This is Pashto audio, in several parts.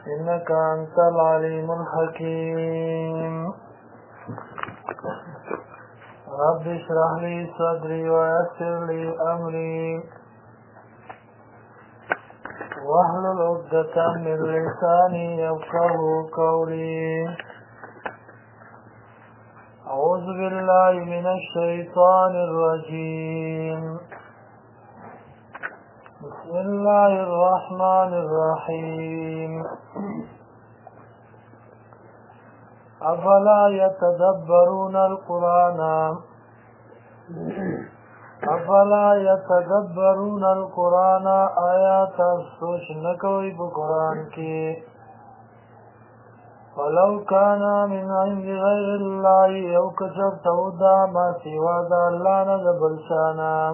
إنك أنت العليم الحكيم رب اشرح لي صدري ويسر لي أمري واحلل عقدة من لساني يفقهوا قولي أعوذ بالله من الشيطان الرجيم بسم الله الرحمن الرحيم أفلا يتدبرون القرآن آيات سوچ نکوي بقرآن کی ولو كان من عند غير الله يو كتب تودا ما سوى ذا الله نذبلشانا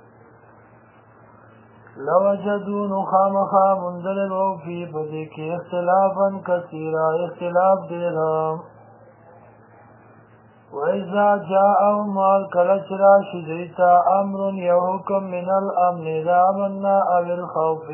لوجدوا نخامخا منزل وفي بدك اختلافا كثيرا اختلاف ديرهم وإذا جاءهم الكلچرا شجيتا أمر يوكم من الأمن ذابنا أو الخوف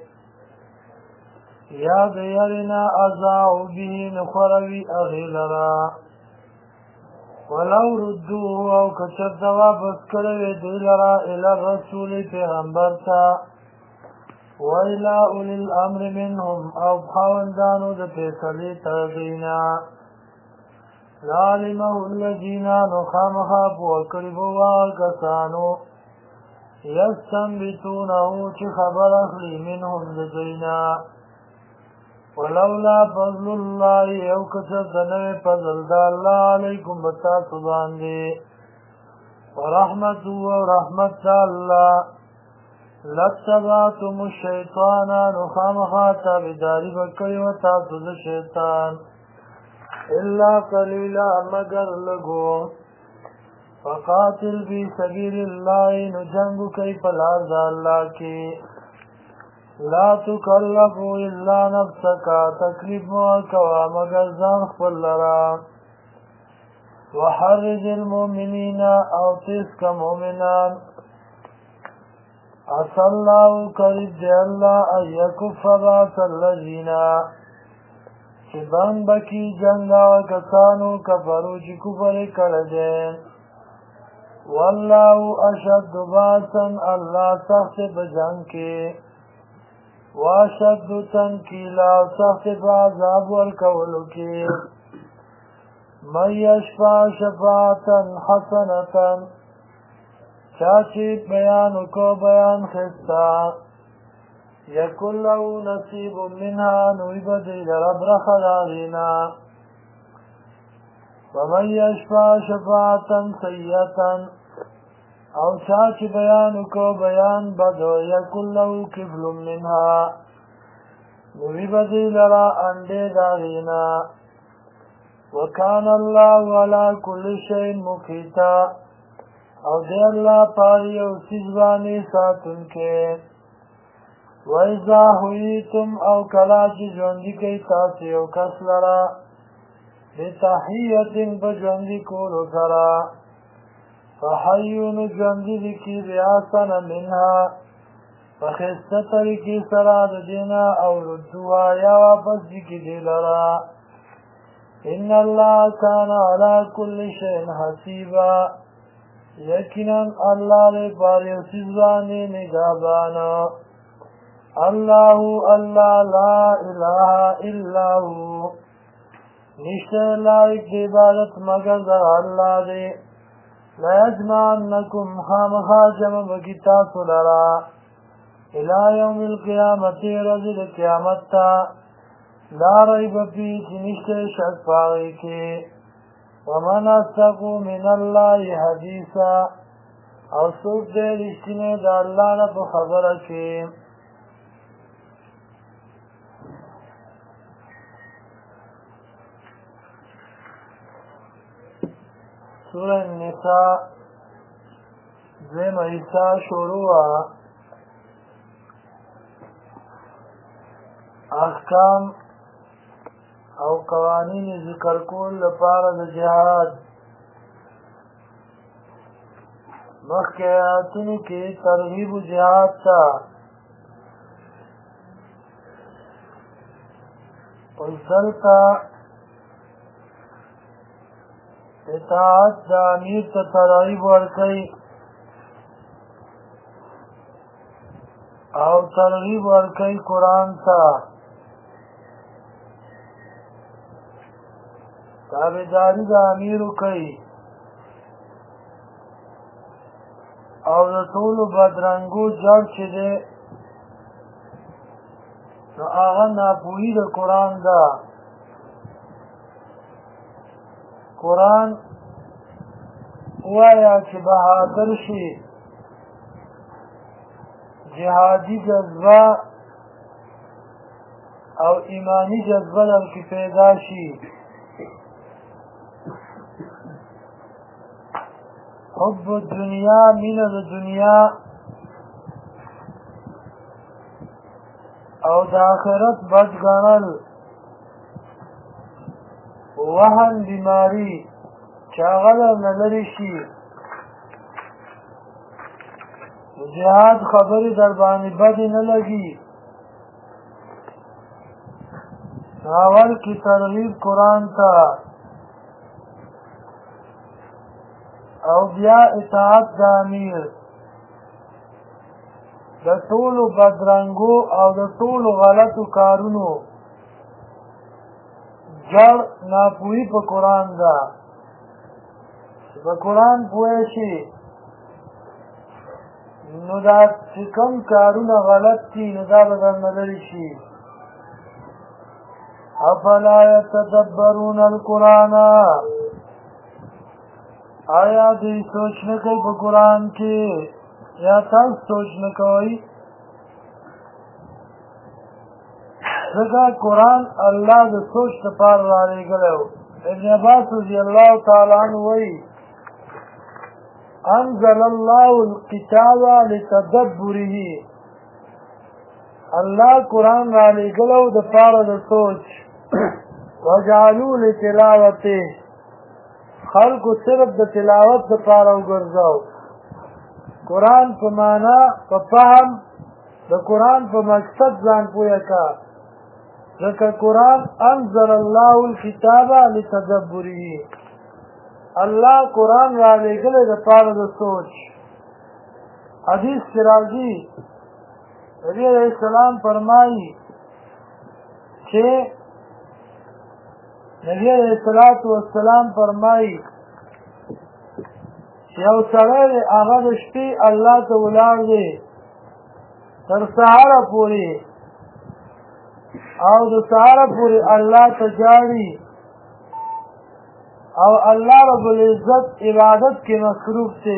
يا ديارنا أزاعوا به نخروي أغيلرا ولو ردوه أو كشرت واپس كروي ديلرا إلى الرسول پیغمبرتا وإلى أولي الأمر منهم أو خاوندانو د فیصلې تغینا لعلمه الذين نخامخا وكربوا كسانو يستنبتونه چه خبر اخلی منهم دجينا ولولا فضل الله يو كتب دنوي فضل دا الله عليكم بتا سبحان دي ورحمته ورحمت دا الله لاتبعتم الشيطان نخامخا تابداري بكري وتاسد الشيطان إلا قليلا مگر لگو فقاتل في سبيل الله نجنگ كي پلار دا اللہ کی لا تکلف الا نفسك تکلیف موکوا مگر ځان خپل لرا وحرج المؤمنين او تسك مؤمنان عسى الله قريب دي الله ان يكف باس الذين چبان بکی جنگا و کسانو کفرو چی کفر کردین والله اشد باسا اللہ سخت بجنگ کے واشد تنکیلا سخت بعذاب والکولو کے من یشفع شفاعتا حسنتا چاچی بیانو کو بیان خستا یکن له نصیب منها نویبدی لرب رخدارینا ومن یشفع شفاعتا سیئتا او چاچ بیانو کو بیان بدو یکن له کفل منها نویبدی لرا انده دارینا وکان اللہ علا کل شئین مقیتا او دی اللہ پاری او سجبانی ساتن کے وَإِذَا هُوِيتُمْ أَوْ كَلَاجِ جوندی کئی تاسی او کس لرا بِتَحِيَّةٍ بجوندی کولو سرا فَحَيُّونُ جوندی لکی بِآسَنَ مِنْهَا فَخِسْتَتَرِ کی سرا دینا او ردوها یا واپس کی دی لرا ان اللہ کان علا کل شئن حسیبا یقینا اللہ لے پاری سزوانی نگابانا اللہ اللہ لا الہ الا ہو نشتے لائق دی عبادت مگر در اللہ دے لیجمعنکم خامخا جمع بکتاس لرا الى یوم القیامت رجل قیامت تا لا ریب پیچ نشتے شک پاگئی کے ومن اصدق من اللہ حدیثا اور سوک دے رشتنے دا اللہ نا پا خبر کے سورہ النساء دویم حصہ شروع احکام او قوانین ذکر کول لپاره د جهاد مخکې آیاتونو کې ترغیب جهاد ته اوس دلته اطاعت د امیر ته ترغیب ورکوي او ترغیب ورکوي قرآن ته تابعداري د امیر وکړي او د ټولو بدرنګو جړ چې دی نو هغه ناپوهي د قرآن ده قرآن وایا چې بهادر شي جهادي جذبه او ایمانی جذبه درکې پیدا شي حب الدنیا مینه د دنیا او د آخرت بد ګڼل وهن بیماری چې هغه درنه لرې شي د جهاد خبرې در باندې بدې نه لګي اول کې ترغیب قرآن ته او بیا اطاعت د امیر د ټولو بدرنګو او د ټولو غلطو کارونو جړ ناپوهي په قرآن ده چې په قرآن پوه شي نو دا چې کوم کارونه غلط دي نو دا به درنه لرې شي افلا یتدبرون القرآن آیا دوی سوچ نه کوي په قرآن کې یا تاسو سوچ نه کوئ ځکه قرآن الله د سوچ لپاره رالېږلی و ابن عباس رضی الله تعالی عنه وایي انزل الله الكتاب لتدبره الله قرآن رالېږلی و دپاره د سوچ وجعلوا لتلاوته خلقو صرف د تلاوت دپاره وګرځاو قرآن په معنا په فهم د قرآن په مقصد ځان پوهه کا ځکه قرآن انزل الله الکتاب لتدبره الله قرآن را لېږلی دپاره د سوچ حدیث کې راځي نبي علیه السلام فرمایي چې نبی علیہ السلام فرمایي یو سړی دی هغه د شپې الله ته ولاړ دی تر سهاره پورې او د سهاره پورې الله ته جاړي او الله رب العزت عبادت کې مصروف دی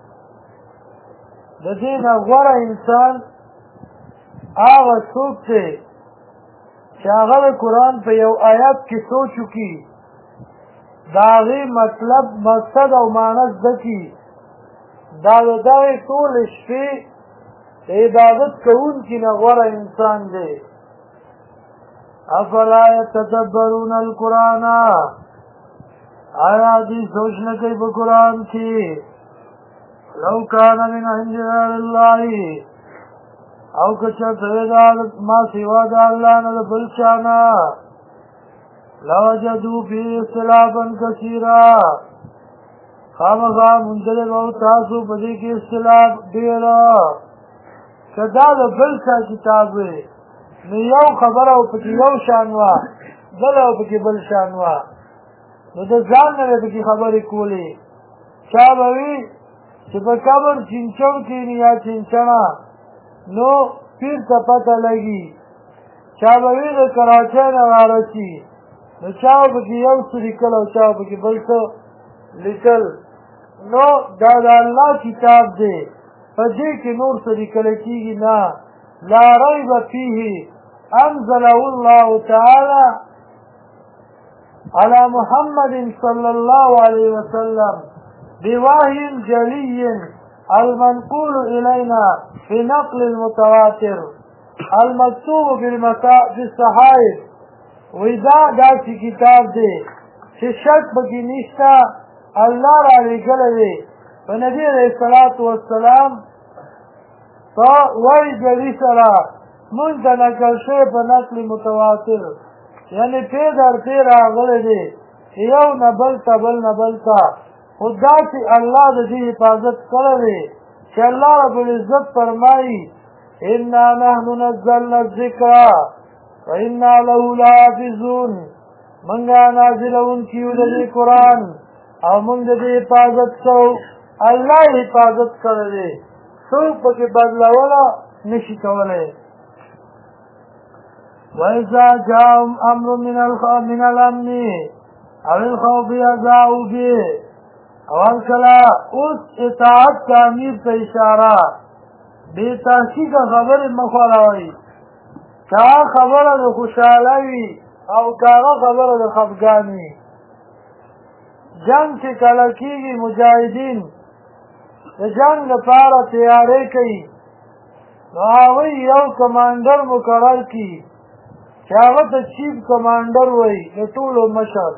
د دې نه غوره انسان هغه څوک دی چې هغه د قرآن په یو آیات کې سوچ وکړي د هغې مطلب مقصد او معنی زده کړي دا د دغې ټولې شپې د عبادت کوونکي نه غوره انسان دی افلا یتدبرون القرآن آیا دوی سوچ نه کوي په قرآن کې لو کان من عند غیر الله او که چرته دا ما سوا د الله نه د بل چا نه لوجدوا فيه اختلافا کثیرا خامخا موندلی به تاسو په دې کې اختلاف ډېره که دا د بل چا کتاب وی نو یو خبره او پکې یو شان وه بله او پکې بل شان وه نو د ځان نه به پکې خبرې کولې چا به وي چې په قبر چینچڼ کښېني یا چینچڼه نو پیر ته پته لګي چا به وي د کراچۍ نه رارسي نو چا به پکې یو څه لیکل او چا به پکې بل څه لیکل نو دا د الله کتاب دی په دې کې نور څه لیکلی کېږي نه لا ریب فیه انزله الله تعالی على محمد صلى الله عليه وسلم بوحي جلي المنقول إلينا في نقل المتواتر المكتوب في الصحائف وإذا داسي كتاب دي چې شک پکې نشته الله را لېږلی دی په نبي علیه الصلاة والسلام په وحي جلي سره مونږ ته نقل شوی په نقل متواتر یعنی پی در پی راغلی دی یو نه بل ته بل نه بل ته خو داسې الله د دې حفاظت کړی دی چې الله رب العزت فرمایي انا نحن نزلنا الذکر وانا له لحافظون منګه نازلونکي یو د دې قرآن او موږ د دې حفاظت کوو الله حفاظت کړی دی څوک پکې بدلوله نشي کولی وإذا جاءهم أمر من الأمن أو الخوف يذاعوا به اول کلا اس اطاعت تعمیر تا اشارہ بے تحقیق خبر مخوراوی کاغا خبر دا خوشحالاوی او کاغا خبر دا خفگانی جنگ چه کلکیگی مجاہدین دا جنگ پارا تیارے کئی نو آغی یو کمانڈر مقرر کی چاگا تا چیف کمانڈر وی نطولو مشر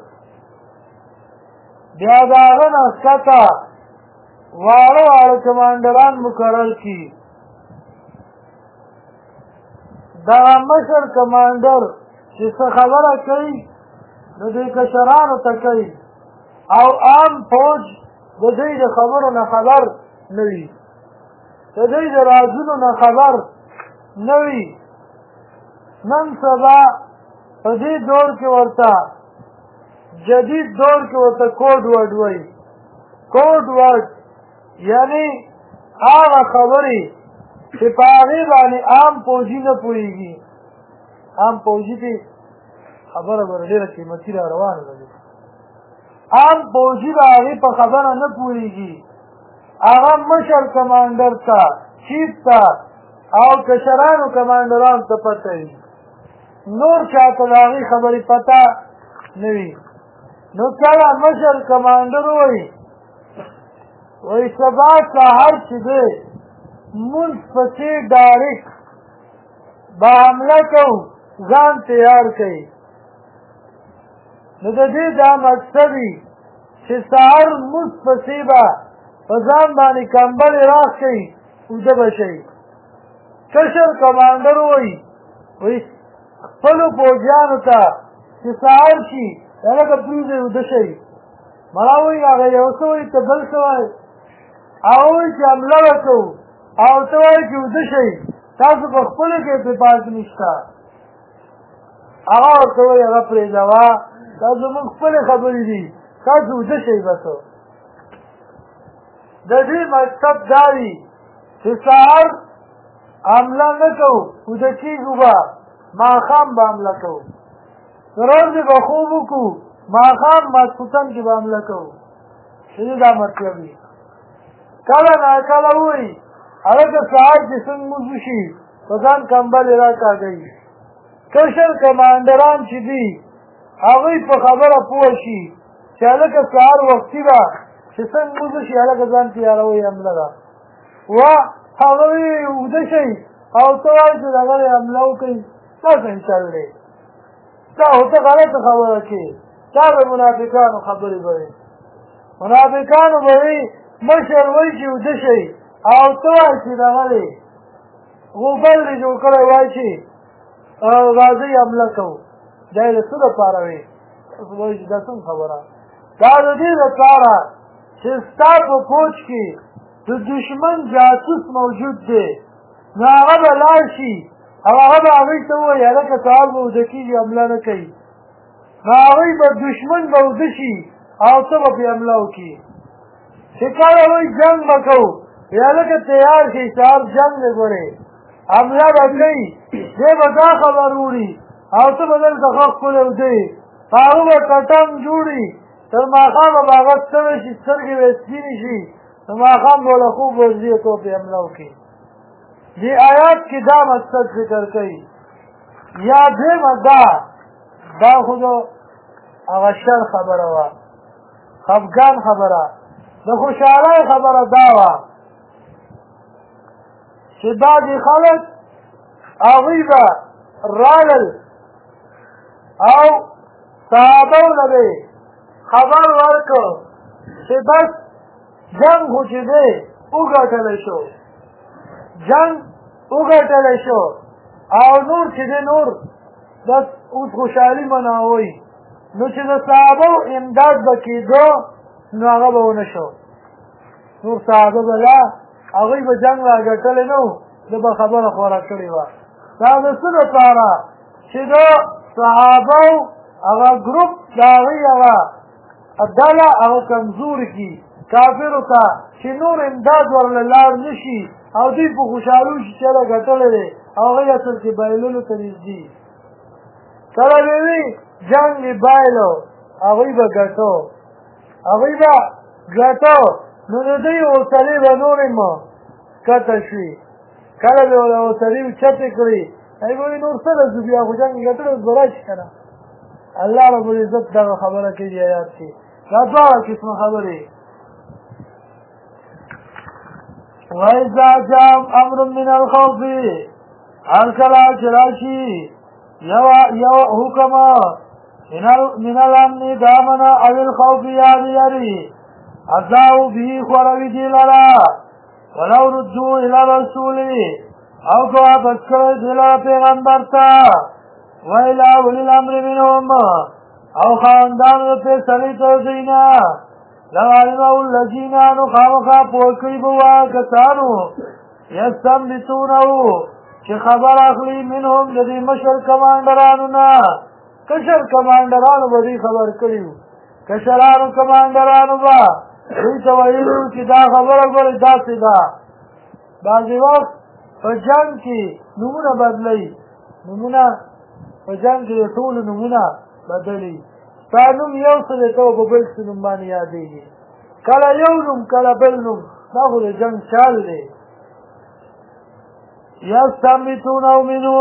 بیا داغن اسکتا وارو کمانڈران مقرر کی دا مشر کمانڈر چې څه خبره کوي نو دې کشرانو ته کوي او عام فوج د دې د خبرو نه خبر نه وي د دې د رازونو نه خبر نه وي نن سبا په دې دور کې ورته جدید دور کې ورته کوډ ورډ وایي کوډ ورډ یعنی هغه خبرې چې په هغې باندې عام فوجي نه پوهېږي عام فوجي کې خبره به ډېره قیمتي را روانه ده عام فوجي به هغې په خبره نه پوهېږي هغه مشر کمانډر ته چیف ته او کشرانو کمانډرانو ته پته وي نور چاته د هغې خبرې پته نه وي نو کله مشر کمانډر وایي وایي سبا سهار چې دی مونځ پسې ډایرکټ به حمله کوو ځان تیار کوي نو د دې دا مقصد وي چې سهار مونځ پسې به په ځان باندې کمبلې راکړئ اوده به شئ کشر کمانډر وایي خپلو پوځیانو ته چې سهار شي لکه پرېږدئ اوده شئ مړه وایي هغه یو څه وایي ته بل څه وایي هغه وایي چې حمله به کوو او ته وایي چې اوده شئ تاسو په خپلو کې اتفاق نشته هغه ورته وایي هغه پرېږدوه دا زموږ خپلې خبرې دي تاسو اوده شئ بس د دې مقصد دا وي چې سهار حمله نه کوو اوده کېږو به ماښام به حمله کوو د ورځې به خوب وکړو ماښام ماسپوتن کې به حمله کوو چې دا مطلب وي کله ناکله ووایي هلکه سهار چې څنګه مونځ وشي په ځان کمبلې راکاږئ کشر کمانډران چې دي هغوی په خبره پوه شي چې هلکه سهار وختي به چې څنګه مونځ وشي هلکه ځان تیاروئ حمله ده هغه وایي اوده شئ او ته وایي چې دغه حمله وکړئ دا څنګه چل دی دا خو ته غلطه خبره کې دا به منافقانو خبرې به وي منافقانو به وي مشر وایي چې اوده شئ او ته وایي چې دغه دی غوبل دې جوړ کړی وایي چې راځئ حمله کوو دا یې د څه دپاره وي تاسو به وایي چې دا څنګه خبره دا د دې دپاره چې ستا په فوج کې د دشمن جاسوس موجود دی نو هغه به لاړ شي او هغه به هغوی ته ووایي هلکه سهار به اوده کېږي حمله نه کوي نو هغوی به دشمن به اوده شي او ته به پرې حمله وکړي چې کله وایي جنګ به کوو هلکه تیار شئ سهار جنګ دی ګورې حمله به کوي دی به دا خبر وړي او ته به دلته ښه ښکلی اوده یې هغه به کټنګ جوړي تر ماښامه به هغه ستړی شي سترګې به یې سپینې شي نو ماښام به له خوب ورځي او ته به پرې حمله وکړي دې آیات کې دا مقصد ذکر کوي یا دویمه دا خو د هغه شر خبره وه خفګان خبره د خوشحالۍ خبره دا وه چې بعضې خلک هغوی به رالل او صحابو نه به خبر ورکړ چې بس جنګ خو چې دی وګټلی شو جنگ وګټلی شو او نور چې دی نور بس اوس خوشحالي مناوئ نو چې د صحابو امداد به کېدو نو هغه به ونه شو نور صحابه به لا هغوی به جنګ را ګټلی نه و ده به خبره خوره کړې وه دا د څه دپاره چې د صحابو هغه ګروپ د هغوی هغه ډله هغه کمزوري کړي کافرو ته چې نور امداد ورله لاړ نه شي او دوی په خوشحالو شي چې هغه ګټلی دی او هغوی اصل کې بایللو ته نږدې کله به وي جنګ یې بایلو هغوی به ګټو هغوی به ګټو نو د دوی حوصلې به نورې م کته شوي کله به ورله حوصلې اوچتې کړي هغوی به وي نور څه ده ځو بیا خو جنګ یې ګټلی اوس به راشي که نه الله رب العزت دغه خبره کوي آیات کې دا دواړه قسمه خبرې وَإِذَا جَاءَ أَمْرٌ مِّنَ الْخَوْفِ هر کله چې راشي یو حکم من الامن د امن او الخوف یاري اذاو به خوروي دي لرا ولو ردوا الى رسول او کو واپس کړي دي لرا پیغمبر ته ویلا ولي الامر منهم او خاندان په سړي ته دینا لعلموا الذين نخافا پوکړي بوا کسانو یستمبتونه چې خبر اخلي منهم د دې مشر کمانډرانو نه کشر کمانډرانو به دې خبر کړي کشرانو کمانډرانو به دوی ته ویلو چې دا خبره ګورې داسې ده بعضې وخت په جنګ کې نومونه بدلوي نومونه په جنګ کې د ټولو نومونه بدلوي ستا نوم یو څه دی ته به په بل څه نوم باندې یادېږي کله یو نوم کله بل نوم دا خو د جنګ چال دی یستمبتونه منو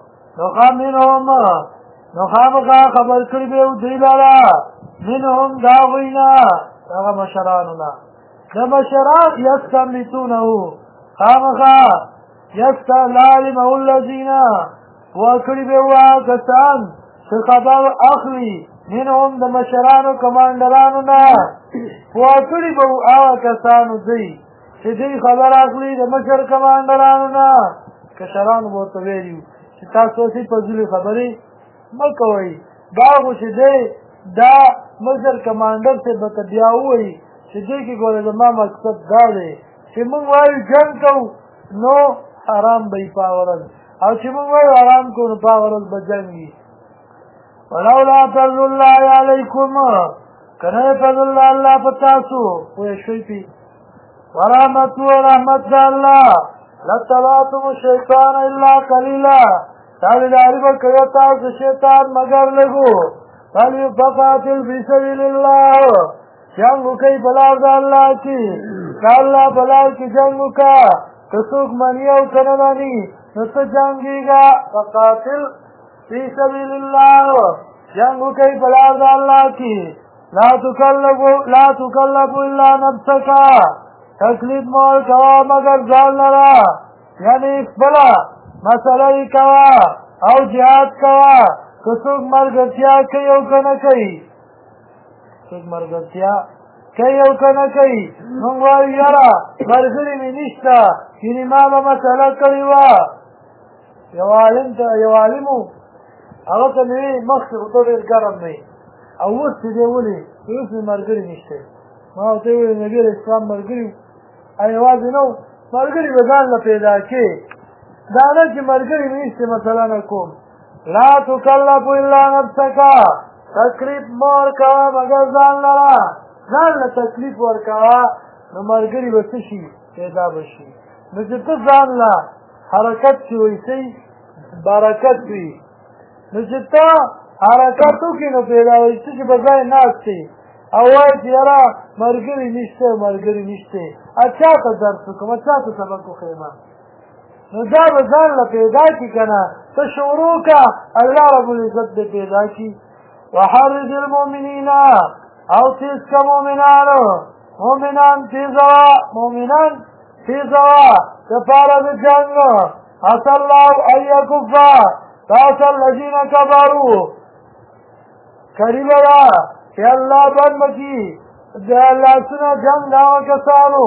نو خامخا خبر کړي به دوی لره منهم دا هغوی نه هغه مشرانو نه د مشران یستمبتونه خامخا لعلمه الذین وکړي به هغه کسان چې خبر اخلي منهم د مشرانو کمانډرانو نه وکړي به هغه کسانو دوی چې دوی خبر اخلي د مشر کمانډرانو نه کشرانو به ورته ویلي چې تاسو هسې فضولې خبرې مه کوئ دا خو چې دی دا مشر کمانډر صاحب به ته بیا ووایي چې دې کې ګوره زما مقصد دا دی چې موږ وایو جنګ کوو نو حرام به یې په ورځ او چې موږ وایو حرام کوو نو په ورځ به جنګ وي ولولا فضل الله علیکم که نه فضل الله په تاسو پوه شوئ پې ورحمت و رحمت د الله لاتبعتم الشیطان الا قلیلا تابعداري به کوئ تاسو شیطان مګر لږو فقاتل فی سبیل الله جنګ وکئ په لار د الله کې د الله په لار کې جنګ وکړه که څوک مني او که نه مني نو ته جنګېږه فقاتل فی سبیل الله جنګ وکئ په لار د الله کې لا تکلف الا نفسک تکلیف مه ورکوه مګر ځان لره یعنې خپله مسله یې کوه او جهاد کوه که څوک ملګرتیا کوي او که نه کوي څوک ملګرتیا کوي او که نه کوي موږ وایو یاره ملګري مې نشته یعنې ما به مسله کړې وه یو عالم و هغه ته مې ویل مخکې خو ته ډېر ګرم نه او اوس چې دی ولې اوس مې ملګري نشته ما ورته وویل نبي علیه اسلام ملګري او یوازې نه و ملګري به ځان له پیدا کړې دا نه چې ملګري مې نشته مثلا نه کوم لا تکلف الا نفسک تکلیف مه ورکوه مګر ځان لره ځان له تکلیف ورکوه نو ملګري به څه شي پیدا به شي نو چې ته ځان له حرکت چې ویسئ برکت وي نو چې ته حرکت وکړې نو پیدا وایي څه چې به ځای ناست دی او وایي چې یاره ملګري نشته چا ته درس وکړم چا ته سبق وښیم نو دا به ځان له پیدا کړي که نه ته شروع که الله رب العزت دې پیدا کړي وحرج المؤمنین او تیز که مؤمنان تیزوه دپاره د جنګ عسى الله ان یکف باس الذین کفروا قریبه ده چې الله بند کړي د لاسونه جنګ د هغه کسانو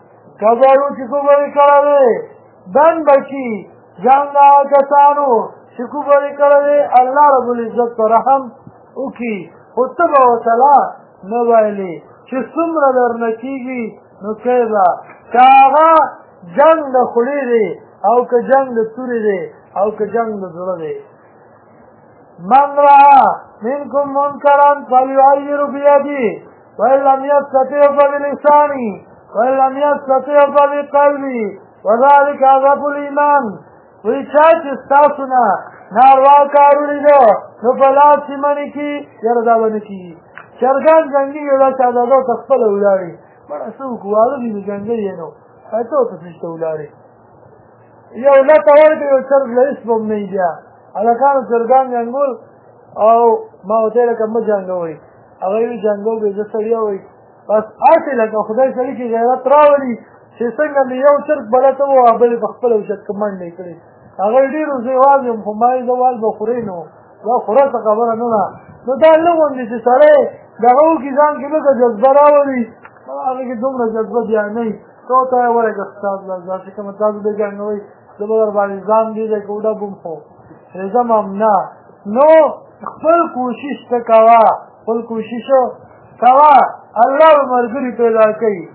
کفرو چې کفر یې کړی دی بند به کړي جنګ د هغه کسانو چې کفر یې کړی دی الله رب العزت په رحم وکړي خو ته به ورته لا نه ویلې چې څومره درنه کېږي نو کوې به که هغه جنګ د خولې دی او که جنګ د تورې دی او که جنګ د زړه دی من رأى منكم منكرا فليغير بيده وإن لم يستطع فبلسانه وإن لم يستطع فبقلبه وذلك أضعف الإيمان وی چا چې ستاسو نه ناروا کار ولیدو نو په لاس یې منې کړي یاره دا به نه کېږي چرګان جنګېږي دا چادادو ته خپله ولاړې بړه څه وکړو واده دي نو جنګۍ یې نو ته ورته سجده ولاړې یو لته ورکړې یو چرګ له هېڅ به هم نه وي بیا هلکانو چرګان جنګول او ما ورته یې لکه مه جنګوئ هغه یې وي جنګو به زه سړیا وایي بس هسې لکه خدای سړي کې غیرت راولي چې څنګه مې یو چرګ بلته و او بل یې په خپله اوچت منډې کړې هغه ډېرو زه یوازې یم خو ما یې زه وال به خورې نو دا خوره څه خبره نه ده نو دا نه غوندې چې سړی دغه وکړي ځان کې لږه جذبه راولي هغه کې دومره جذبه بیا نه وي ته ورته وایې ورېږه ستاسو له چې کومه تاسو دې جنګوئ زه به در باندې ځان دې ځای کې وډبم خو رضم هم نه نو خپل کوشش ته کوه خپل کوشش کوه الله به ملګري پیدا کوي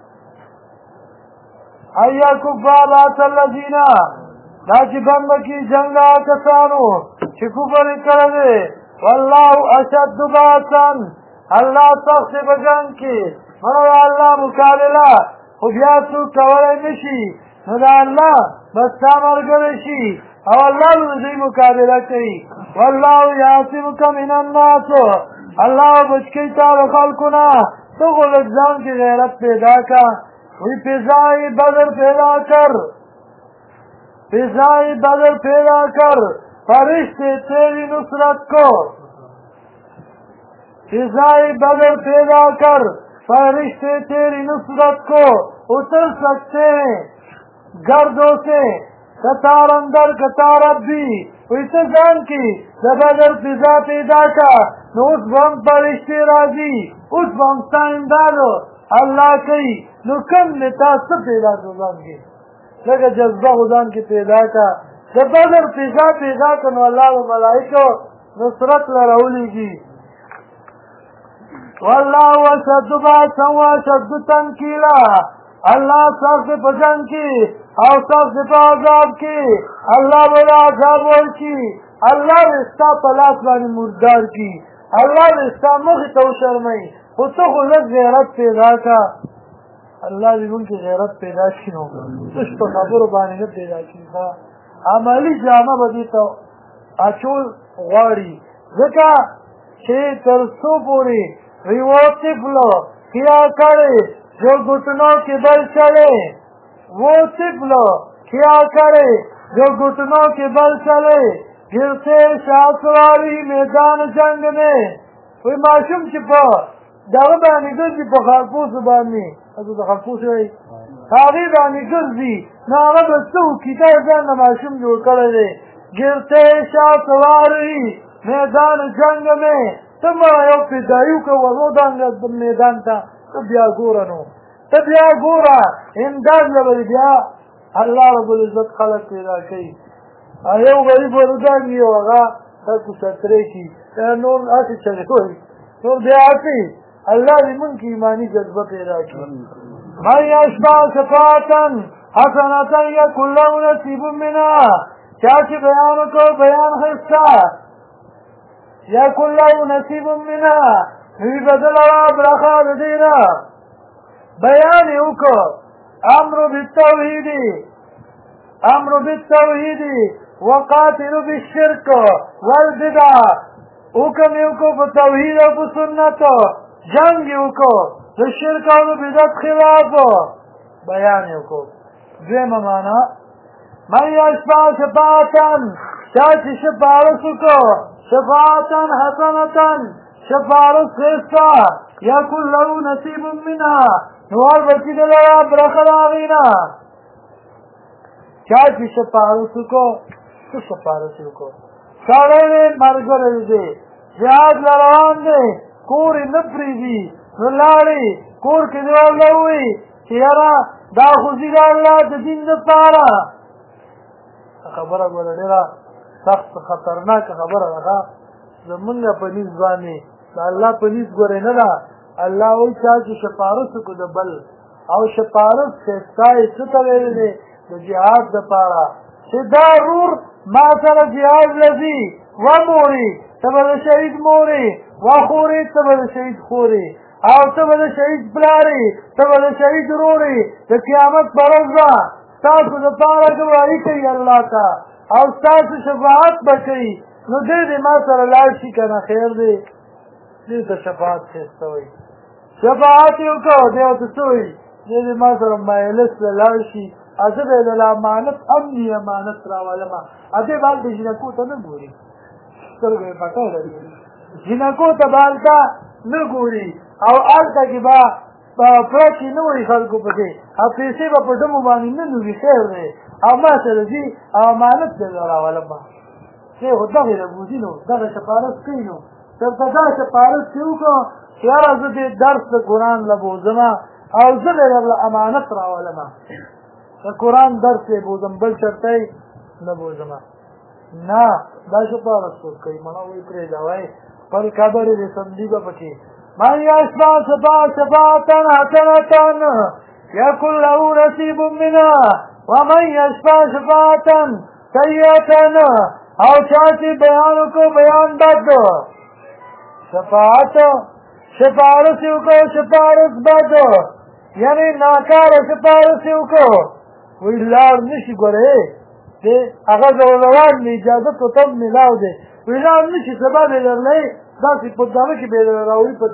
ایا کفار باس الذین دا چې بند کی جنگ کسانو چې کفر کړی دی والله اشد باسا الله سخت په جنګ کې منو الله مقابله خو بیا څوک کولی نه شي نو د الله بس تا ملګری شي او الله به د دوی مقابله کوي والله یعصمک من الناس الله بچ کوي تا د خلکو نه ته خو لږ ځان کې غیرت پیدا کا وی فضائی بدر پیدا کر فضائی بدر پیدا کر فرشتے تیری نصرت کو فضائی بدر پیدا کر فرشتے تیری نصرت کو اتر سکتے ہیں گردوں سے قطار اندر قطار اب بھی ویسے جان کی بدر فضا پیدا کا نو اس بم فرشتے راضی اس بم تا امدادو الله کوي نو کم نتا څه پیدا کړو ځان کې لکه جذبه خو ځان کې پیدا کا د بدر فضا پیدا کړو نو الله و ملائکو نصرت له راولېږي والله اشد باسا واشد تنکیلا الله سخت په جنګ کې او سخت په عذاب کې الله به عذاب ورکړي الله به ستا په لاس باندې مردار کړي الله به ستا مخې ته وشرموي خو ته خو لږ غیرت پیدا کا الله دې موږ کې غیرت پیدا کړي نو تش په خبرو باندې نه پیدا کړي عملي جامه به دې ته اچول غواړي ځکه چې تر څو پورې वो तिफलो किया करे जो घुटनों के बल चले वो तिफलो किया करे जो घुटनों के बल चले गिरते शासवारी मैदान जंग में कोई मासूम चिपा دغه باندې ګرځي په خرپوس باندې تاسو د خرپوس وایي هغې باندې ګرځي نو هغه به څه وکړي دا یې ځان نه ماشوم جوړ کړی دی ګرتے شا سواري میدان جنگ میں ته ما یو فدایي وکړه ورو دانګه میدان ته ته بیا ګوره نو ته بیا ګوره امداد له به بیا الله رب العزت خلق پیدا کوي یو غریب ورودانګي او هغه تاسو سترې کي نور هسې چلې وایي نور بیا هسې الله دې مونږ کې ایماني جذبه پیدا کړي من یشفع شفاعة حسنة یکن له نصیب منها چا چې بیان وکړو بیان ښایسته یکن له نصیب منها وی بدله وه برخه د دې نه بیان یې وکړو امر بالتوحید وقاتل بالشرک والبدع حکم یې وکړو په توحید او په سنت جنگ یې وکړو د شرک او د بدعت خلاف بیان یې وکړو دویمه معنا من یشفع شفاعة چا چې سفارش وکړو شفاعة حسنة سفارش ښایسته یکن له نصیب منها نو وربچي د لره برخه د هغې نه چا چې سفارش وکړو څه سفارش وکړو سړی دی ملګری دی جهاد له روان دی کور یې نه پرېږدي نو لاړې کور کې دې ورله ووایي چې یاره دا خو ځي د الله د دین دپاره خبره ګوره ډېره سخت خطرناک خبره ده زمونږ په نس باندې د الله په نس ګورې نه ده الله وایي چا چې سپارښت وکړو د بل او سپارښت ښایسته یې څه ته ویلی دی د جهاد دپاره چې دا رور ما سره جهاد لځي ومورې ته به د شهید مورې وخورې ته به د شهید خورې او ته به د شهید پلارې ته به د شهید رورې د قیامت په ورځ به ستاسو دپاره ګواهي کوي الله ته او ستاسو شفاعت به کوي نو دی دې ما سره لاړ شي که نه خیر دی دې ته شفاعت ښایسته وایي شفاعت یې وکړو دی ورته څه وایي دی دې ما سره مجلس ته لاړ شي زه به یې د امانت امني امانت راولمه دې به هلته جینکو ته نه ګوري سترګې یې پټه لري جینکو ته به هلته نه ګوري او هلته کې به پرچې نه وایي خلکو پکې او پیسې به په ډمو باندې نه نوري خیر دی او ما سره ځي او امانت دې راولمه دی خو دغې له بوځي نو دغه سپارښت کوي نو درته دا سپارښت یې وکړو چې یاره زه دې درس د قرآن له بوځمه او زه به درله امانت راولمه د قرآن درس یې بوځم بل چېرته یې نه بوځمه نه دا سپارښت څوک کوي مړه وایي پرېږده وایي خپل خبرې دې سمدي به پکې من یشفع شفاعة حسنة یکن له نصیب منها ومن یشفع شفاعة سیئة او چا چې بیان وکړو بیان بد شفاعت سپارښت یې وکړو سپارښت بد یعنې ناکاره سپارښت یې وکړو وایي لاړ نه شي ګورې دی هغه زولوان مې اجازت و تب میلاو دی وایي لاړ نه شي سبا به درلی داسې په دغه کې به یې راوړي په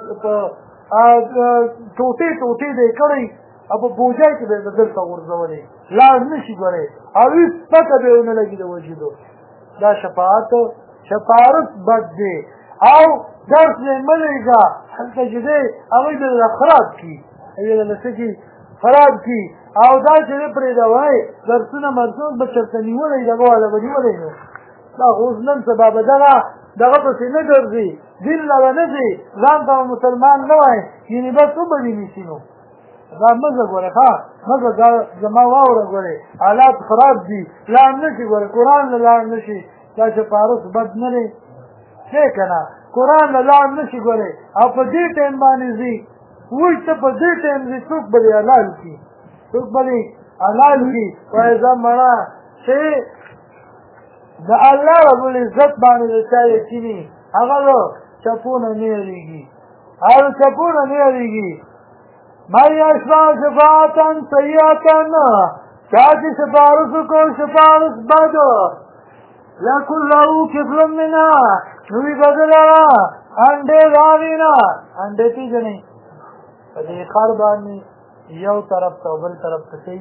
ټوټې ټوټې دی کړی او په بوجای کې به یې دلته غورځولې لاړ نه شي ګورې او هېڅ پته به یې ونه لګي د وجودو دا شفاعت شفارت بد دی او درس یې مه لېږه هلته چې دی هغوی به درله خراب کړي هغوی درله څه کړي خراب کړي او دا چې دی پرېږده وایي درسونه مرسوم به چېرته نیولی دغه والا به نیولی نو دا خو اوس نن سبا به دغه پسې نه ګرځي دین له به نه ځي ځان ته مسلمان نه وایي یعنې بس وبه دې نیسي نو دا مزه ګورې ښه مزه دا زما واوره ګورې حالات خراب دي لاړ نه شي ګورې قرآن له لاړ نه شي دا سپارښت بد نه دی دی که نه قرآن له لاړ نه شي ګورې او په دې ټایم باندې ځي وایي ته په دې ټایم ځي څوک به دې حلال کړي څوک به دې حلال کړي وایي زه مړه چې د الله رب العزت باندې د چا یقیني هغه له چپو نه نه یېرېږي او چپو نه نه یېرېږي من یشفع شفاعة سیئة چا چې سپارښت وکړو سپارښت بد یکن له کفل منها نو وي به ده لره انډې د هغې نه انډې پېژنئ په دې خر باندې یو طرف ته او بل طرف ته کوي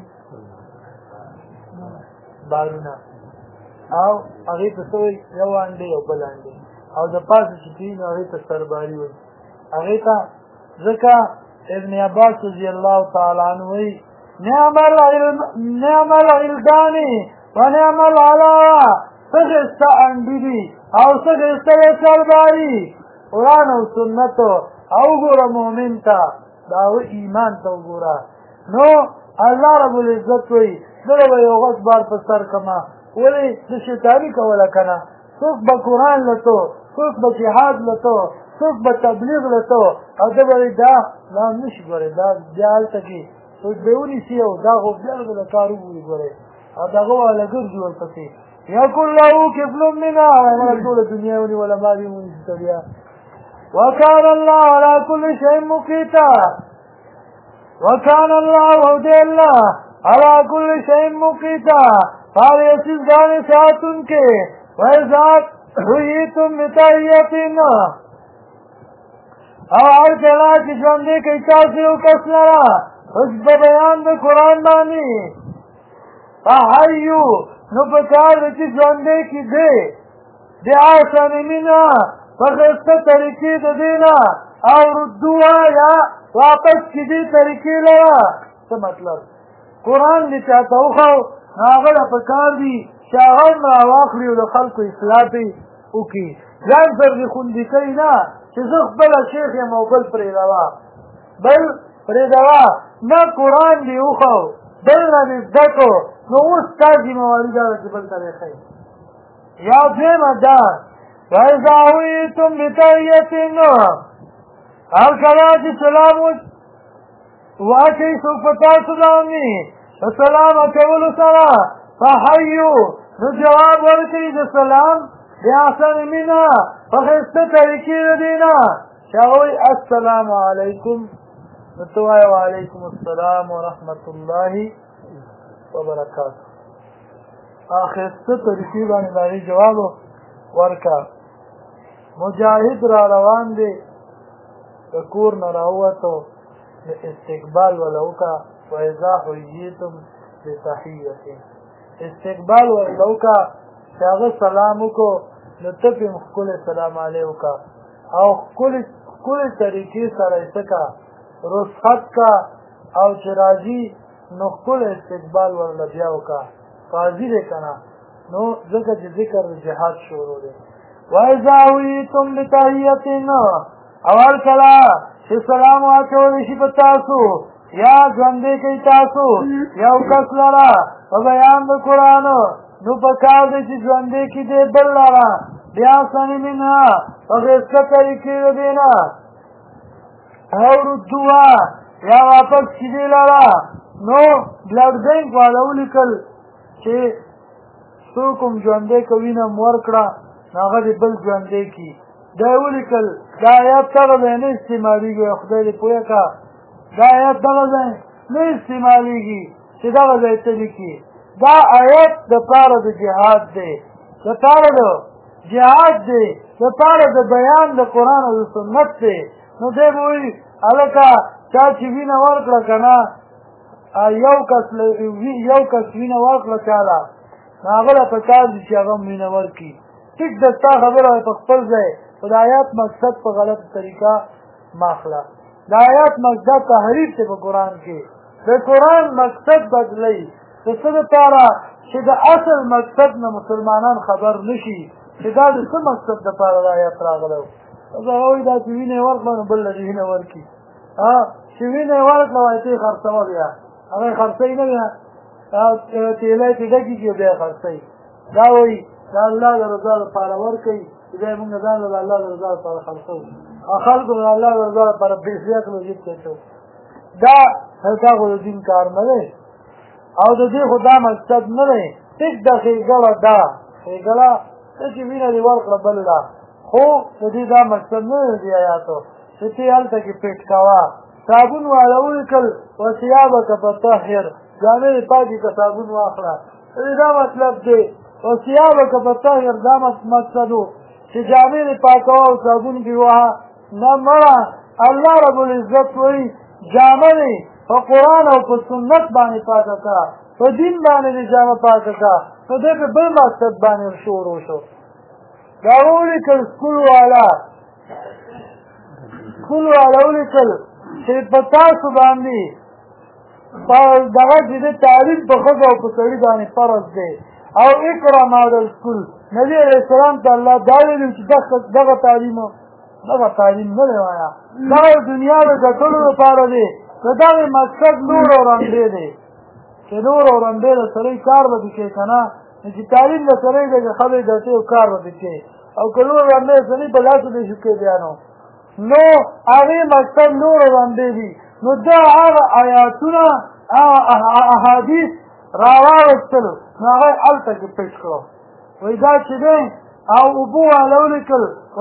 بارونه او هغې ته څه وایي یو انډې او بل انډې او د پاسه چې کوي نو هغې ته سرباري وایي هغې ته ځکه ابن عباس رضی الله تعالی عنه وایي نعم الغلدان و نعم العلاوه څه ښایسته انډې دي او څه ښایسته دی سرباري قرآن او سنتو او وګوره مؤمن ته د هغه ایمان ته وګوره نو الله رب العزت وایي دله به یو غټ بار په سر کړمه ولې د شیطاني کوله که نه څوک به قرآن لتو څوک به جهاد لتو څوک به تبلیغ لتو او ده به دا لا نه شي ګورې دا بیا هلته کې څوک به ونیسي او دا خو بیا به د کار وګوري ګورې او دغه والا ګرځي ورپسې یکن له کفل منها هغه ټوله دنیا ونیوله ما دې ونیسي بیا وکان الله على كل شيء مقیتا وکان الله او دی الله على كل شيء مقیتا هر یو څیز باندې ساتونکی وإذا حییتم بتحیة او هر کله چې ژوندی کوي تاسو یو کس لره اوس په بیان د قرآن باندې فحیو نو په کار ده چې ژوندی کي دی د احسن منها په ښایسته طریقې د دې نه او ردوها یا واپس کي دې طریقې لره څه مطلب قرآن دې چاته وښو نو هغه له په کار دي چې هغه هم راواخلي او د خلکو اصلاح پرې وکړي ځان سر دې خوندي کوي نه چې زه خپله شیخ یم او بل پرېږدوه بل پرېږدوه نه قرآن دې وښو بل نه دې زده کړو نو اوس ستا ذمهواري دا ده چې بل ته دې ښایي یا دویمه دا وَإِذَا حُيِّيتُم بِتَحِيَّةٍ هر کله چې سلام واچوي څوک په تاسو باندې په سلام اچولو سره فحیو نو جواب ورکړي د سلام بأحسن منها په ښایسته طریقې د دې نه چې هغه وایي السلام علیکم نو ته وایې وعلیکم السلام ورحمة الله وبرکاته ښایسته طریقې باندې د هغې جواب ورکړه مجاهد را روان دی د کور نه راووتو د استقبال وله وکړه وإذا حییتم بتحیة استقبال وله وکړه چې هغه سلام وکړو نو ته پرې ښکلی سلام علیه وکړه او ښکلې طریقې سره یې څه کړه رخصت کړه او چې راځي نو ښکلی استقبال ورله بیا وکړه قاضي دی که نه نو ځکه چې ذکر د جهاد شروع دی وإذا حُيِّيتُم بِتَحِيَّةٍ او هر کله چې سلام واچولی شي په تاسو یا ژوندی کوي تاسو یو کس لره په بیان د قرآن نو په کار دی چې ژوندی کړي دی بل لره بأحسن منها په ښایسته طریقې د دې نه او ردوها یا واپس کړي دې لره نو بلډ بینک والا ولیکل چې څوک هم ژوندی کوي نه م ورکړه نو هغه دې بل ژوندی کړي دا یې ولیکل دا آیات دغه ځای نه استعمالېږي خدای دې پوه کړه دا آیات دغه ځای نه استعمالېږي چې دغه ځای ته لیکي دا آیت دپاره د جهاد دی دپاره د جهاد دی دپاره د بیان د قرآن او د سنت دی نو دی به وایي هلکه چا چې وینه ورکړه که نه یو کس وینه ورکړه چا له نو هغه له پکار دي چې هغه هم وینه ورکړي ټیک ده ستا خبره په خپل ځای خو د آیات مقصد په غلطه طریقه مه اخله د آیات مقصد تحریف دی په قرآن کې د قرآن مقصد بدلوي د څه دپاره چې د اصل مقصد نه مسلمانان خبر نه شي چې دا د څه مقصد دپاره د آیات راغلی و اوس هغه وایي دا چې وینه یې ورکړه نو بل له دې وینه ورکړي چې وینه یې ورکړه وایي ته یې خرڅوه بیا هغه یې خرڅوي نه بیا تیلی پرې ډکې کړي بیا یې خرڅوي دا وایي د الله د رضا لپاره ورکوي چې بیا یې مونږ ځان له د الله د رضا لپاره خرڅوو او خلکو د الله د رضا لپاره پیسې کړو جیب ته اچوو دا هغو د دین کار نه دی او د دې خو دا مقصد نه دی ټیک ده ښېګړه ده ښېګړه ته چې وینه دې ورکړه بل له خو د دې دا مقصد نه دی د دې آیاتو چې ته هلته کې پېټ کوه صابون والا ولیکل وثیابک فطهر جامې دې پاکې که صابون واخله د دې دا مطلب دی وثیابک فطهر دا مقصد و چې جامې دې پاکوه او صابون دې ووهه نه مړه الله رب العزت وایي جامه دې په قرآن او په سنت باندې پاکه کړه په دین باندې دې جامه پاکه کړه نو دی په بل مقصد باندې شروع شو دا ولیکل سکول والا ولیکل چې په تاسو باندې دغه چې د تعلیم په ښځه او په سړي باندې فرض دی او اقرا ماډل سکول نبي علیه السلام ته الله دا ویلي چې دغه تعلیم نه دی وایه دغه دنیا د ګټلو لپاره دی که دغې مقصد نور او رنډې دی چې نور او رنډې د سړی کار به دې کوي که نه چې تعلیم د سړی دی که ښځې ګټې او کار به دې کوي او که نور رنډې سړي په لاسو دې شو کوي بیا نو هغې مقصد نور او رنډې دي نو دا هغه آیاتونه هغه احادیث راواوستل نو هغه یې هلته کې پټ کړو وایي دا چې دی او اوبو والا ولیکل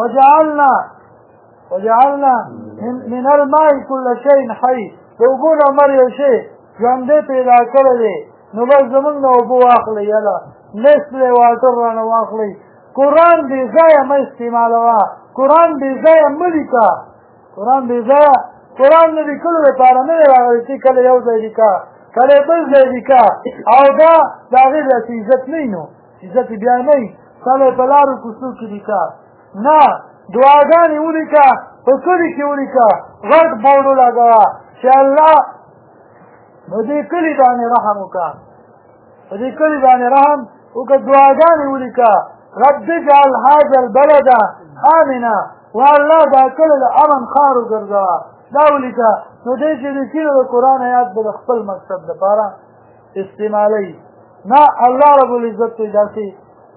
وجعلنا من الماء كل شيء حي د اوبو نه مر یو شی ژوندی پیدا کړی دی نو بس زمونږ نه اوبه واخلئ یله نسل واټر رانه واخلئ قرآن بې ځایه مه استعمالوه قرآن بې ځایه مه لیکه قرآن د لیکلو لپاره نه دی راغلی چې کله یو ځای لیکه کله بل ځای لیکه او دا د هغې داسې عزت نه وي نو عزت یې بیا نه وي کله یې په لارو کوڅو کې لیکه نه دعاګانې ولیکه په کلي کې ولیکه غټ بورډ ولګوه چې الله نو دې کلي باندې رحم وکړه په دې کلي باندې رحم وکړه دعاګانې ولیکه رب اجعل هذا البلد آمنا والله دا کلی د امن ښار وګرځوه دا ولیکه نو دی چې لیکي نو د قرآن آیات به د خپل مقصد دپاره استعمالوي نه الله رب العزت ته داسې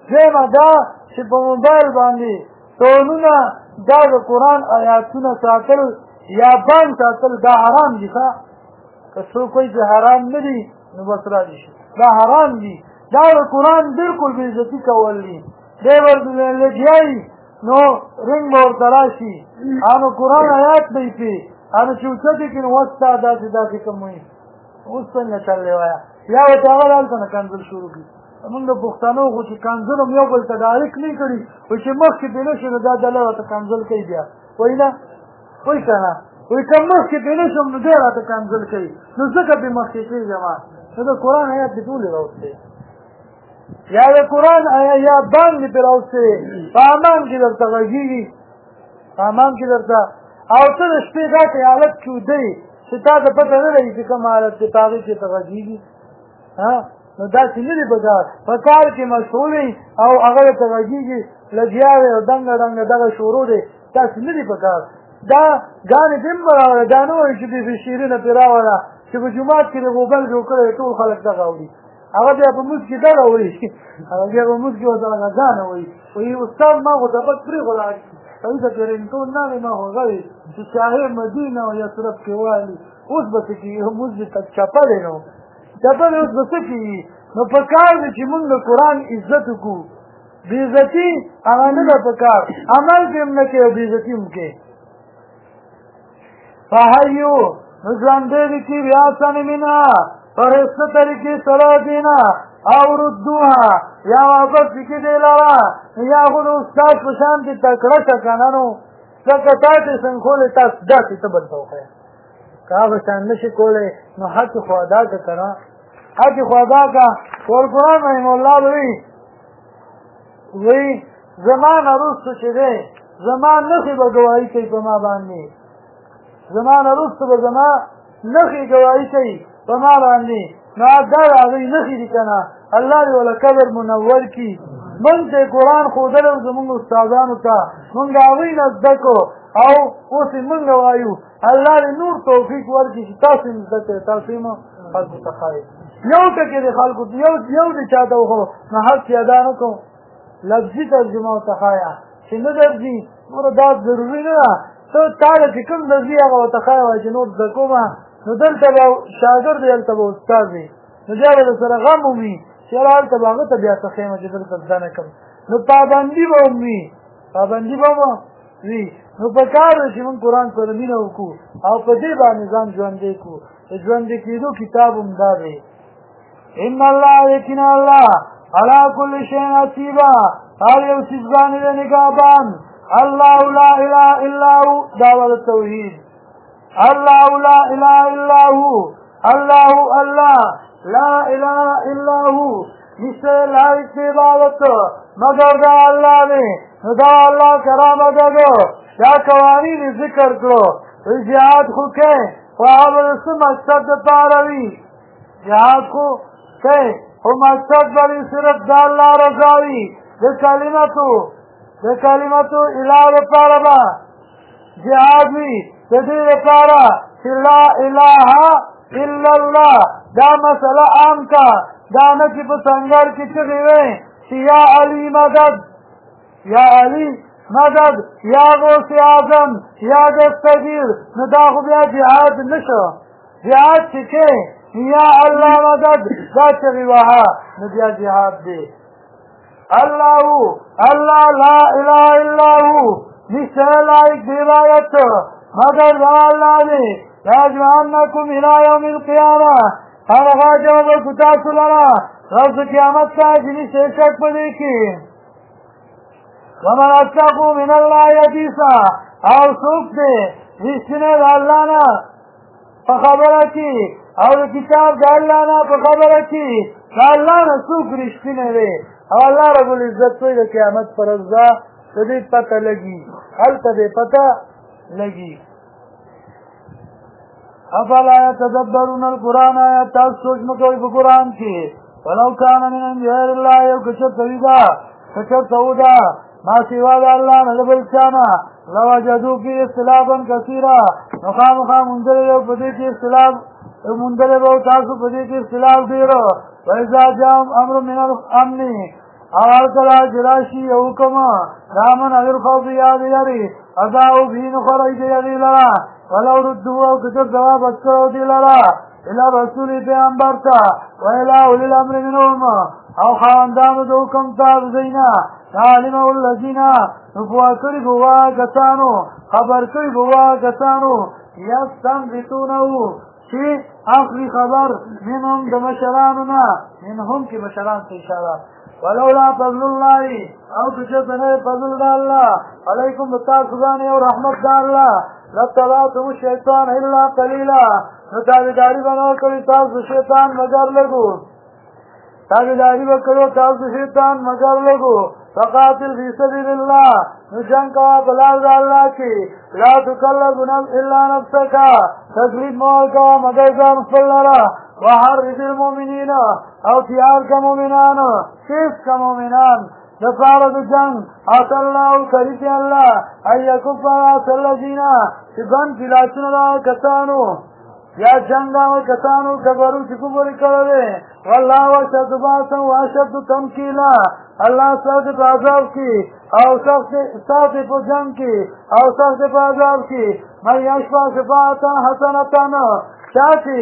دویمه دا چې په موبایل باندې ټولونه دا د قرآن آیاتونه ساتل یا بند ساتل دا حرام دي ښه که څوک وایي چې حرام نه دي نو بس راضي شي دا حرام دي دا د قرآن بالکل بې عزتي کول دي دی ورته لګیایي نو رنګ به ورته راشي نو قرآن آیات به یې پرې نو چې اوچتې کړي نو وس ستا داسې داسې کوم وایي اوس څنګه چل دی وایه یا ورته هغه هلته نه کنځل شروع کړي موږ د پښتنو خو چې کنځل هم یو بل ته ډایرکټ نه کړي وایي چې مخکې پرې نه شي نو دا دله راته کنځل کوي بیا وایي نه وایي که نه وایي که مخکې پرې نه شم نو دی راته کنځل کوي نو ځکه پرې مخکې کېږم نو د قرآن آیات دې ټولې راوستې یا د قرآن یا باندې پرې راوستې په امان کې درته غږېږي په امان کې درته او ته د شپې داسې حالت کې ودی چې تا ته پته نه لګي چې کوم حالت دی په هغې کې ته غږېږي نو داسې نه دي په کار په کار کې مشغول وي او هغه ته غږېږي لګیا وي او ډنګه ډنګه دغه شروع دی داسې نه دي په کار دا ګانې دې هم راوړه دا نه وایي چې بې شیرینه پرې راوړه چې په جومات کې د موبایل جوړ کړی ټول خلک دغه اوري هغه بیا په مونځ کې دغه وایي هغه بیا په مونځ کې ورته غږانه وایي وایي استاد ما خو ته بس پرېښوده سړي ته رنګټون راغی ما خو هغه وي چې شاهي مدینه او یثرب کې والي اوس به څه کېږي مونځ دې چپلی نو چپلی اوس به څه کېږي نو په کار دی چې مونږ د قرآن عزت وکړو بې عزتي هغه نه ده په کار عمل پې هم نه کوي او بې عزتي هم کوي فحیو نو ژوندی دي کړي بیاسن منها په ښایسته طریقې سره دینه او ردوها یا واپس کړي دې لره یا خو د استاد په شانتې تکړه شه که نه نو ځکه تا چې څنګهولی تاسو داسې ته بل ته وښیه که هغه شان نه شي کولی نو حق خو ادا که که نه حق خو ادا که ورقرآن رحم الله به وایي زما نه وروسته چې دی زما نښې به ګواهي کوي په ما باندې زما نه وروسته به زما نښې ګواهي کوي په ما باندې نو دا د هغوی نښې دي که نه الله دې وله قبر منور کړي موږ ته یې قرآن ښودلی و زموږ استادانو ته موږ د هغوی نه زده کړو او اوس یې موږ وایو الله دې نور توفیق ورکړي چې تاسو یې زده کړئ تاسو یې خلکو ته ښایي یو ټکې د خلکو یو د چاته وښو نو حق یې ادا نه کوو لفظي ترجمه ورته ښایه چې نه درځي نوره دا ضروري نه ده ته تا له چې کوم درځي هغه ورته ښایه وایه چې نور زده کومه نو دلته به شاګرد دی هلته به استاد وي نو بیا به درسره غم ومي چې یاره هلته به هغه ته بیا څه ښیم چې دلته زده نه کړم نو پابندي به هم وي پابندي به وي نو په کار دی چې موږ قرآن سره مینه وکړو او په دې باندې ځان ژوندی کړو د ژوندی کېدو کتاب هم دا دی ان الله یقینا الله علی کل شیء حسیبا هر یو څیز باندې د نگهبان الله لا اله الا هو دعوه توحید الله لا اله الا هو الله الله لا اله الا هو نشته لایق دی عبادت مگر دا الله دی نو دا الله کرامت ده دا قوانین ذکر کړو جهاد خو کوي خو هغه د څه مقصد دپاره وي جهاد خو کوي خو مقصد به صرف د الله رضا وي د کلمتو اله دپاره به جهاد وي د دې دپاره چې لا اله الا الله دا مسله عام کا دا نه چې په سنګر کې چغې وی چې یا علي مدد یا علي مدد یا غوث اعظم یا دستگیر نو دا خو بیا جهاد نشو جهاد چې کوې یا الله مدد دا چغې وهه نو بیا جهاد دی الله الله لا اله الا هو نشته لایق د عبادت مگر دا الله دی لاجمعنکم الی یوم القیامه هغه جواب کو تاسو لره ورځ قیامت ته چې نشته شک په دې کې ومن اصدق من الله حدیثا او څوک دی رښتینی د الله نه په خبره کې او د کتاب د الله نه په خبره کې د الله نه څوک رښتینی دی او الله رب العزت وایي د قیامت پر ورځ د دې پته لګي هلته دې پته لګي افلا يتدبرون القرآن آیات تاسو سوچ مه کوئ په قرآن کې ولو کان من عند غیر الله یو کچرته وي دا کچرته وده ما سوا د الله نه د بل چا نه لوجدوا فيه اختلافا کثیرا نو خامخا موندلی یو په دې کې اختلاف موندلی به تاسو په دې کې اختلاف ډېر واذا جاءهم امر من الامن آل کلا جراشی یوکما رامن اگر خوف یاد یاری اداو بین خورای دیگی لرا ولو ردو او کتب جواب اکرو دی لرا الى رسول پیغمبر تا و الى اولی الامر منهم او خواندان دو کم تاب زینا تعلیم الذین نفوا کری بوا کسانو خبر کری بوا کسانو یستنبتونو چی اخری خبر منهم دمشرانونا منهم کی مشران سے اشارہ ولولا فضل الله او کچتنے فضل دا اللہ علیکم بتاکزانی اور رحمت دا اللہ لتباتم الشیطان الا قلیلا نتابداری بنو کری تاز شیطان مگر لگو تابداری بکرو تاز شیطان مگر لگو فقاتل فی سبیل اللہ نجنگ کوا بلال دا اللہ کی لا تکلب الا نفسکا تکلیف مول کوا مگر جان فلرا وحرد المؤمنین او تیار کا مومنان کس کا مومنان دفارد جنگ آت اللہ کریتی اللہ ای کفر آت اللہ جینا چبن پلاسن اللہ کسانو یا جنگا و کسانو کبرو چکبری کرده واللہ وشد باسا و اشد تمکیلا اللہ سخت عذاب کی او سخت پو جنگ کی او سخت پو عذاب کی من یشفا شفاعتا حسنتانا چاچی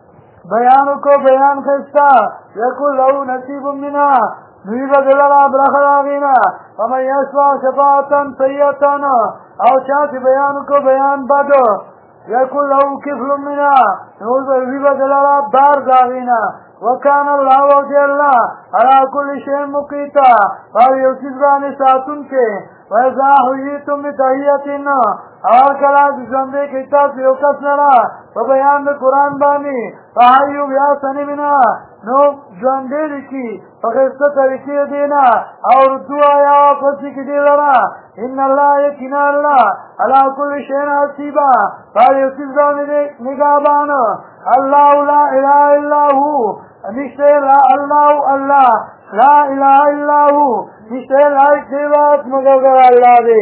بیانو کو بیان خستا یکو لہو نصیب منا نویبا دلرا برخلاغینا ومن یشفا شفاعتا سیئتانا او چاچی بیانو کو بیان بدو یکو لہو کفل منا نویبا دلرا بار داغینا وکان اللہ وجه اللہ علا کل شیء مقیتا اور یوسف رانی ساتن کے ویزا حییتم بتحییتن اور کلا جسندے کتا سیوکس نرا فبیان دا قرآن بانی فحیو بیاسنی منا نو جواندے لکی فخصت طریقی دینا اور دعا یا واپسی کی دی لنا ان اللہ یکینا اللہ علا کل شیء حسیبا اور یوسف رانی نگابان اللہ لا الہ الا ہو نشتے لا اللہ اللہ لا الہ الا ہو نشتے لائک دیوات مگر اللہ دے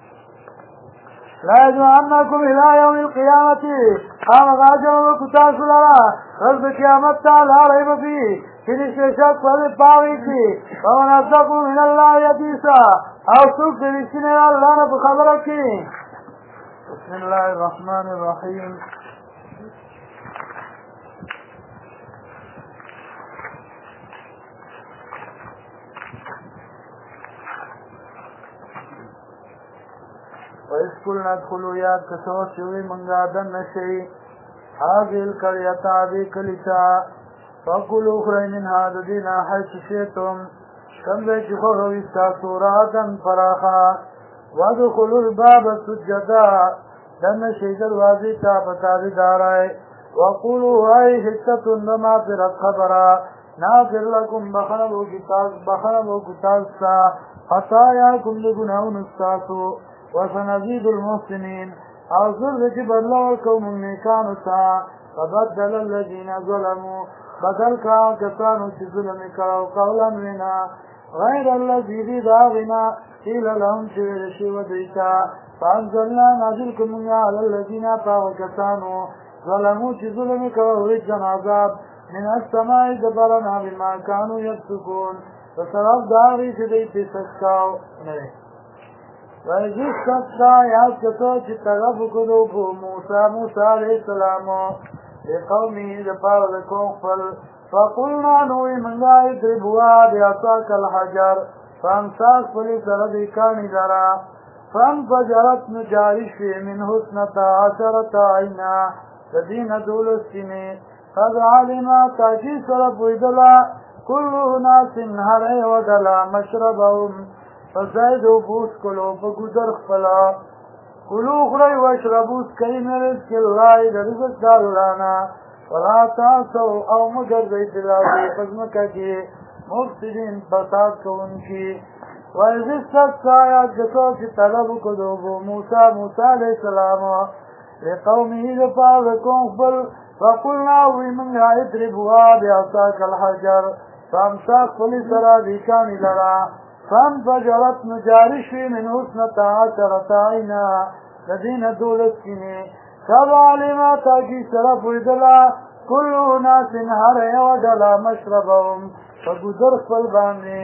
لا يجمعنكم الى يوم القيامة قام غاجر وكتاس لرا رب قيامت لا ريب فيه كنش شك فللطاغي فيه ومن أصدق من الله يديسا او سوق دلسنا الله بخبرك بسم الله الرحمن الرحيم وَإِذْ قُلْنَا ادْخُلُوا يَا كَسَوْا شُوِي مَنْغَا دَنَّشَيْ هَذِهِ الْقَرْيَةَ هَذِهِ كَلِسَا فَكُلُوا اخْرَجْ مِنْهَا دَدِينَا حَيْثُ شِئْتُمْ كَمْ بَيْتُخُرُوا وِاسْتَعْصُوا رَاةً فَرَاخًا وَادْخُلُوا الْبَابَ سُجَّدًا دَنَّشَيْ دَرْوَازِي تَابَتَارِ دَارَيْ وَقُولُوا هَيْ حِسَّةٌ وَمَغْفِرَةٌ خَبَرًا نَغْفِرْ لَكُمْ بَخَنَبُوا كِتَابًا خطاياكم لگناون استاسو وسنزيد المحسنين اعذر لكي بدلوا الكون النيكان سا فبدل الذين ظلموا بدل كانوا ظلم كروا قولا منا غير الذي داغنا قيل لهم شوير وديتا فانزلنا نازلكم من على الذين كانوا ظلموا ظلم كروا رجا عذاب من السماء دبرنا بما كانوا يفسقون فسرف داغی چدی سکاو نئے ویجیس سکتا یاد کتو چی طرف کدو پو موسیٰ علیہ السلام لقومی دپاو دکون خفل فقلنا نوی منگای دربوا بیعصاک الحجر فامساک پلی سردی کانی درا فانفجرت نجارش من حسنتا عشرت عینا تدین دولستینی قد علما تاکی سرف ویدلا كل ناس هر ودلا مشربهم فزيدوا بوس كلوا فقدر خفلا كلوا خري واشربوا سكي من رزق الله لرزق دالانا ولا تعصوا او مجرد الارض فزمكك مفسدين فساد كونكي وإذ استسقى يدكوا في طلب قدوب موسى عليه السلام لقومه لفاظكم خبل فقلنا ومن اضربوا بعصاك الحجر فامساك فلی سرا دیکانی لرا فانفجرت نجارش من حسنتا عشرت عینا لدین دولسکینی سب علما تاکی سرف ویدلا کلو ناس هر ودلا مشربهم فگذر خپل باندې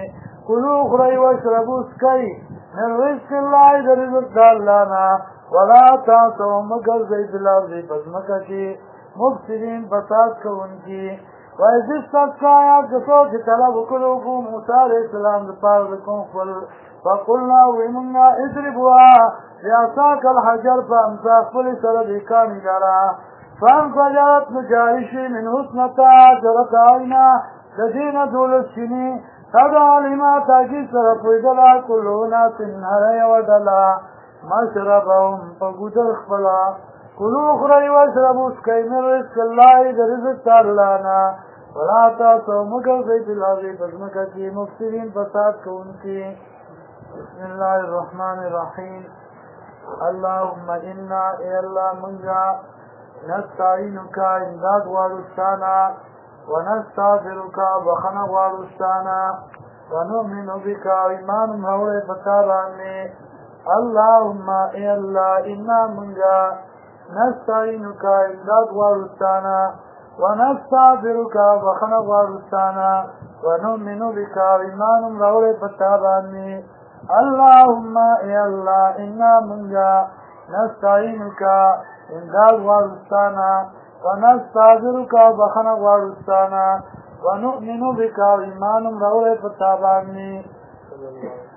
کلو خری وشربو سکی من رزق اللہ در رزق دالانا ولا تاسو مگر زید الارضی بزمکا کی مفسدین فساد کون کی وَإِذِ آیات کسو چه طلب کلو کو موسیٰ علیہ السلام دپار دکون خفل فقلنا ویمنا اضربوا بیاساک الحجر فامساک پلی سر دیکانی لرا فانفجرت نجارشی من حسنتا جرت آئینا لدین دولت شنی تدا لما تاکی سر پویدلا کلونا سنہر یودلا مشربهم فگودر خفلا کلو خری وشربو سکی من رزق اللہ در رزق تالانا ولا تاسو مگر زید الارضی بزمکا کی مفسرین فساد کون کی بسم اللہ الرحمن الرحیم اللهم انا اے اللہ منگا نستعینکا امداد وارستانا ونستغفرکا بخنا وارستانا ونؤمن بکا ایمان مہوڑے فتارانی اللهم اے اللہ انا منگا نستعینکا امداد وارستانا ونستغفرك بخنا وارستانا ونؤمن بك ایمان روڑے پتابانی اللهم اے اللہ انا منگا نستعینك امداد وارستانا ونستغفرك بخنا وارستانا ونؤمن بك ایمان روڑے پتابانی